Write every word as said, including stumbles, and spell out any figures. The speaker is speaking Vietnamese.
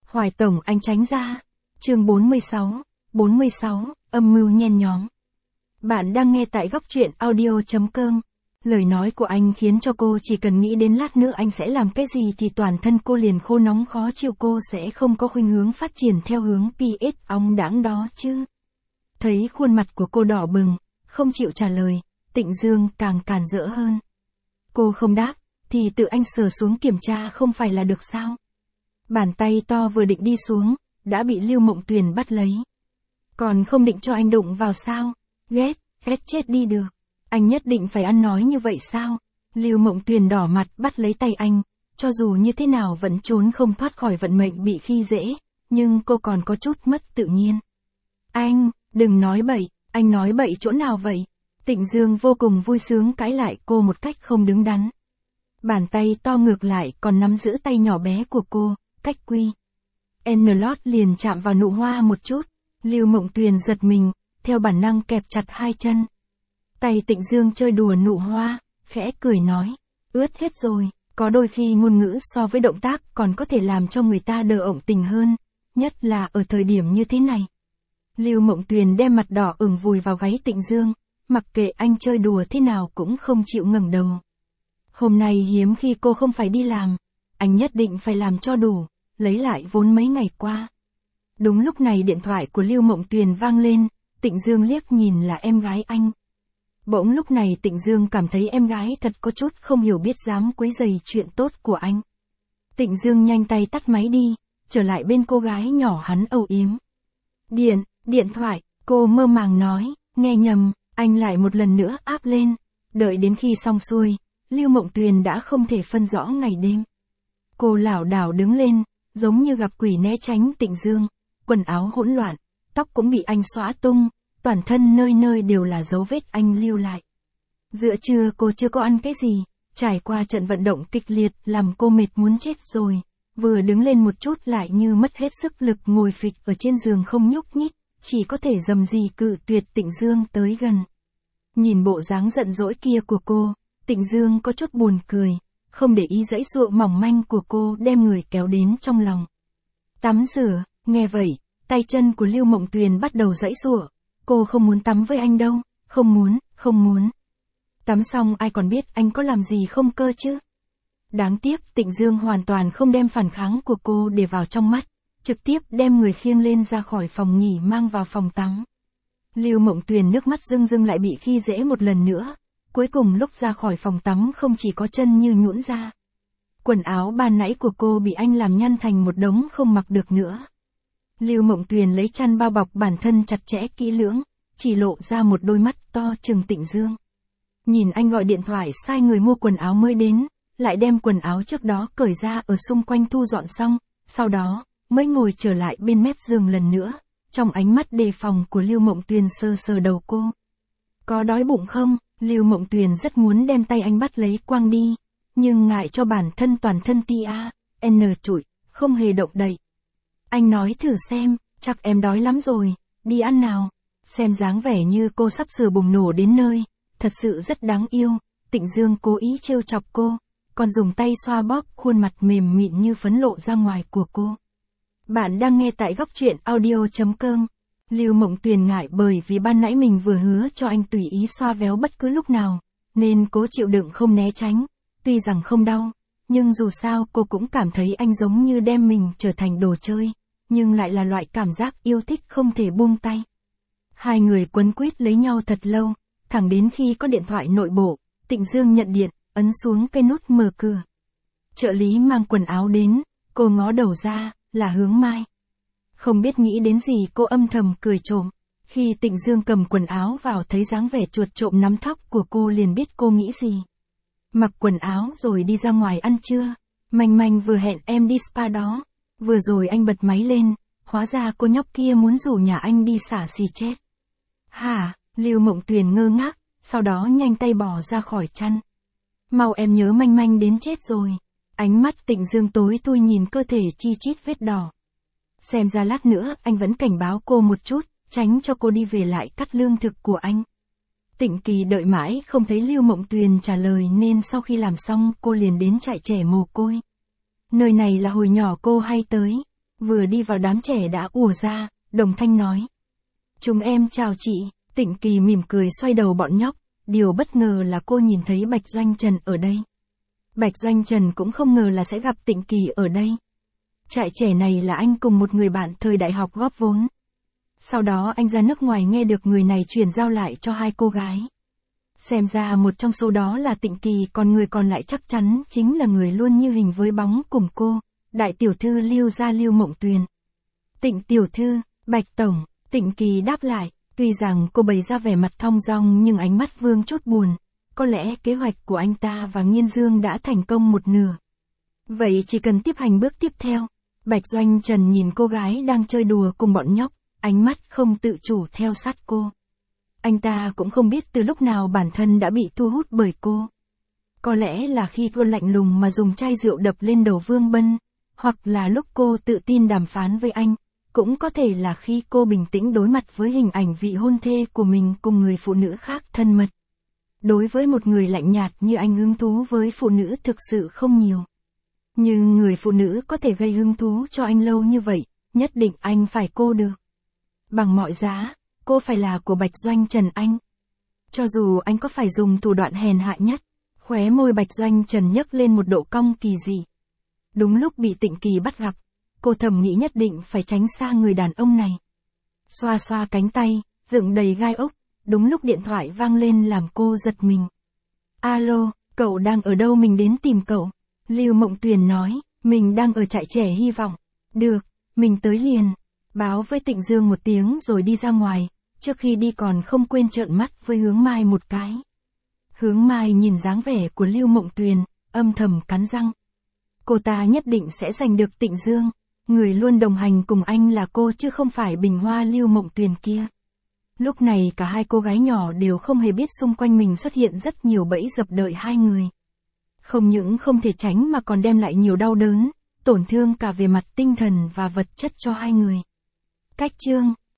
Hoài Tổng anh tránh ra. Chương bốn mươi sáu, bốn mươi sáu, âm mưu nhen nhóm. Bạn đang nghe tại góc truyện audio chấm com. Lời nói của anh khiến cho cô chỉ cần nghĩ đến lát nữa anh sẽ làm cái gì thì toàn thân cô liền khô nóng khó chịu, cô sẽ không có khuynh hướng phát triển theo hướng pê ét ong đãng đó chứ. Thấy khuôn mặt của cô đỏ bừng, không chịu trả lời, Tịnh Dương càng càn rỡ hơn. Cô không đáp, thì tự anh sờ xuống kiểm tra không phải là được sao? Bàn tay to vừa định đi xuống, đã bị Lưu Mộng Tuyền bắt lấy. Còn không định cho anh đụng vào sao? Ghét, ghét chết đi được. Anh nhất định phải ăn nói như vậy sao? Lưu Mộng Tuyền đỏ mặt bắt lấy tay anh, cho dù như thế nào vẫn trốn không thoát khỏi vận mệnh bị khi dễ, nhưng cô còn có chút mất tự nhiên. Anh, đừng nói bậy, anh nói bậy chỗ nào vậy? Tịnh Dương vô cùng vui sướng cãi lại cô một cách không đứng đắn. Bàn tay to ngược lại còn nắm giữ tay nhỏ bé của cô, cách quy. N-Lót liền chạm vào nụ hoa một chút, Lưu Mộng Tuyền giật mình, theo bản năng kẹp chặt hai chân. Tay Tịnh Dương chơi đùa nụ hoa, khẽ cười nói, ướt hết rồi, có đôi khi ngôn ngữ so với động tác còn có thể làm cho người ta đờ ộng tình hơn, nhất là ở thời điểm như thế này. Lưu Mộng Tuyền đem mặt đỏ ửng vùi vào gáy Tịnh Dương, mặc kệ anh chơi đùa thế nào cũng không chịu ngẩng đầu. Hôm nay hiếm khi cô không phải đi làm, anh nhất định phải làm cho đủ, lấy lại vốn mấy ngày qua. Đúng lúc này điện thoại của Lưu Mộng Tuyền vang lên, Tịnh Dương liếc nhìn là em gái anh. Bỗng lúc này Tịnh Dương cảm thấy em gái thật có chút không hiểu biết dám quấy rầy chuyện tốt của anh. Tịnh Dương nhanh tay tắt máy đi, trở lại bên cô gái nhỏ hắn âu yếm. Điện, điện thoại, cô mơ màng nói, nghe nhầm, anh lại một lần nữa áp lên. Đợi đến khi xong xuôi, Lưu Mộng Tuyền đã không thể phân rõ ngày đêm. Cô lảo đảo đứng lên, giống như gặp quỷ né tránh Tịnh Dương, quần áo hỗn loạn, tóc cũng bị anh xõa tung, toàn thân nơi nơi đều là dấu vết anh lưu lại. Giữa trưa cô chưa có ăn cái gì, trải qua trận vận động kịch liệt làm cô mệt muốn chết rồi, vừa đứng lên một chút lại như mất hết sức lực ngồi phịch ở trên giường không nhúc nhích, chỉ có thể rầm rì cự tuyệt Tịnh Dương tới gần. Nhìn bộ dáng giận dỗi kia của cô, Tịnh Dương có chút buồn cười, không để ý dãy dụa mỏng manh của cô đem người kéo đến trong lòng. Tắm rửa, nghe vậy, tay chân của Lưu Mộng Tuyền bắt đầu dãy dụa, cô không muốn tắm với anh đâu, không muốn, không muốn. Tắm xong ai còn biết anh có làm gì không cơ chứ? Đáng tiếc Tịnh Dương hoàn toàn không đem phản kháng của cô để vào trong mắt, trực tiếp đem người khiêng lên ra khỏi phòng nghỉ mang vào phòng tắm. Lưu Mộng Tuyền nước mắt rưng rưng lại bị khi dễ một lần nữa, cuối cùng lúc ra khỏi phòng tắm không chỉ có chân như nhũn ra. Quần áo ban nãy của cô bị anh làm nhăn thành một đống không mặc được nữa. Lưu Mộng Tuyền lấy chăn bao bọc bản thân chặt chẽ kỹ lưỡng, chỉ lộ ra một đôi mắt to trừng Tịnh Dương. Nhìn anh gọi điện thoại sai người mua quần áo mới đến, lại đem quần áo trước đó cởi ra ở xung quanh thu dọn xong, sau đó mới ngồi trở lại bên mép giường lần nữa, trong ánh mắt đề phòng của Lưu Mộng Tuyền sờ sờ đầu cô. Có đói bụng không? Lưu Mộng Tuyền rất muốn đem tay anh bắt lấy quăng đi, nhưng ngại cho bản thân toàn thân tia, n trụi, không hề động đậy. Anh nói thử xem, chắc em đói lắm rồi, đi ăn nào. Xem dáng vẻ như cô sắp sửa bùng nổ đến nơi, thật sự rất đáng yêu. Tịnh Dương cố ý trêu chọc cô, còn dùng tay xoa bóp khuôn mặt mềm mịn như phấn lộ ra ngoài của cô. Bạn đang nghe tại góc truyện audio chấm com. Lưu Mộng Tuyền ngại bởi vì ban nãy mình vừa hứa cho anh tùy ý xoa véo bất cứ lúc nào, nên cố chịu đựng không né tránh, tuy rằng không đau, nhưng dù sao cô cũng cảm thấy anh giống như đem mình trở thành đồ chơi, nhưng lại là loại cảm giác yêu thích không thể buông tay. Hai người quấn quýt lấy nhau thật lâu, thẳng đến khi có điện thoại nội bộ, Tịnh Dương nhận điện, ấn xuống cái nút mở cửa. Trợ lý mang quần áo đến, cô ngó đầu ra, là Hướng Mai. Không biết nghĩ đến gì cô âm thầm cười trộm, khi Tịnh Dương cầm quần áo vào thấy dáng vẻ chuột trộm nắm tóc của cô liền biết cô nghĩ gì. Mặc quần áo rồi đi ra ngoài ăn trưa, Manh Manh vừa hẹn em đi spa đó, vừa rồi anh bật máy lên, hóa ra cô nhóc kia muốn rủ nhà anh đi xả xì chết. Hả? Lưu Mộng Tuyền ngơ ngác, sau đó nhanh tay bỏ ra khỏi chăn. Mau em nhớ Manh Manh đến chết rồi. Ánh mắt Tịnh Dương tối thui nhìn cơ thể chi chít vết đỏ. Xem ra lát nữa anh vẫn cảnh báo cô một chút, tránh cho cô đi về lại cắt lương thực của anh. Tịnh Kỳ đợi mãi không thấy Lưu Mộng Tuyền trả lời nên sau khi làm xong cô liền đến trại trẻ mồ côi. Nơi này là hồi nhỏ cô hay tới. Vừa đi vào đám trẻ đã ùa ra, đồng thanh nói. Chúng em chào chị. Tịnh Kỳ mỉm cười xoay đầu bọn nhóc, điều bất ngờ là cô nhìn thấy Bạch Doanh Trần ở đây. Bạch Doanh Trần cũng không ngờ là sẽ gặp Tịnh Kỳ ở đây. Trại trẻ này là anh cùng một người bạn thời đại học góp vốn. Sau đó anh ra nước ngoài nghe được người này chuyển giao lại cho hai cô gái. Xem ra một trong số đó là Tịnh Kỳ, còn người còn lại chắc chắn chính là người luôn như hình với bóng cùng cô, đại tiểu thư Lưu gia Lưu Mộng Tuyền. Tịnh tiểu thư, Bạch tổng, Tịnh Kỳ đáp lại, tuy rằng cô bày ra vẻ mặt thong dong nhưng ánh mắt vương chút buồn, có lẽ kế hoạch của anh ta và Nghiên Dương đã thành công một nửa. Vậy chỉ cần tiếp hành bước tiếp theo. Bạch Doanh Trần nhìn cô gái đang chơi đùa cùng bọn nhóc, ánh mắt không tự chủ theo sát cô. Anh ta cũng không biết từ lúc nào bản thân đã bị thu hút bởi cô. Có lẽ là khi cô lạnh lùng mà dùng chai rượu đập lên đầu Vương Bân, hoặc là lúc cô tự tin đàm phán với anh, cũng có thể là khi cô bình tĩnh đối mặt với hình ảnh vị hôn thê của mình cùng người phụ nữ khác thân mật. Đối với một người lạnh nhạt như anh, hứng thú với phụ nữ thực sự không nhiều. Nhưng người phụ nữ có thể gây hứng thú cho anh lâu như vậy, nhất định anh phải cô được. Bằng mọi giá, cô phải là của Bạch Doanh Trần anh. Cho dù anh có phải dùng thủ đoạn hèn hạ nhất, khóe môi Bạch Doanh Trần nhấc lên một độ cong kỳ dị. Đúng lúc bị Tịnh Kỳ bắt gặp, cô thầm nghĩ nhất định phải tránh xa người đàn ông này. Xoa xoa cánh tay, dựng đầy gai ốc, đúng lúc điện thoại vang lên làm cô giật mình. Alo, cậu đang ở đâu, mình đến tìm cậu. Lưu Mộng Tuyền nói, mình đang ở trại trẻ hy vọng. Được, mình tới liền. Báo với Tịnh Dương một tiếng rồi đi ra ngoài, trước khi đi còn không quên trợn mắt với Hướng Mai một cái. Hướng Mai nhìn dáng vẻ của Lưu Mộng Tuyền, âm thầm cắn răng. Cô ta nhất định sẽ giành được Tịnh Dương, người luôn đồng hành cùng anh là cô chứ không phải bình hoa Lưu Mộng Tuyền kia. Lúc này cả hai cô gái nhỏ đều không hề biết xung quanh mình xuất hiện rất nhiều bẫy dập đợi hai người. Không những không thể tránh mà còn đem lại nhiều đau đớn, tổn thương cả về mặt tinh thần và vật chất cho hai người. Cách chương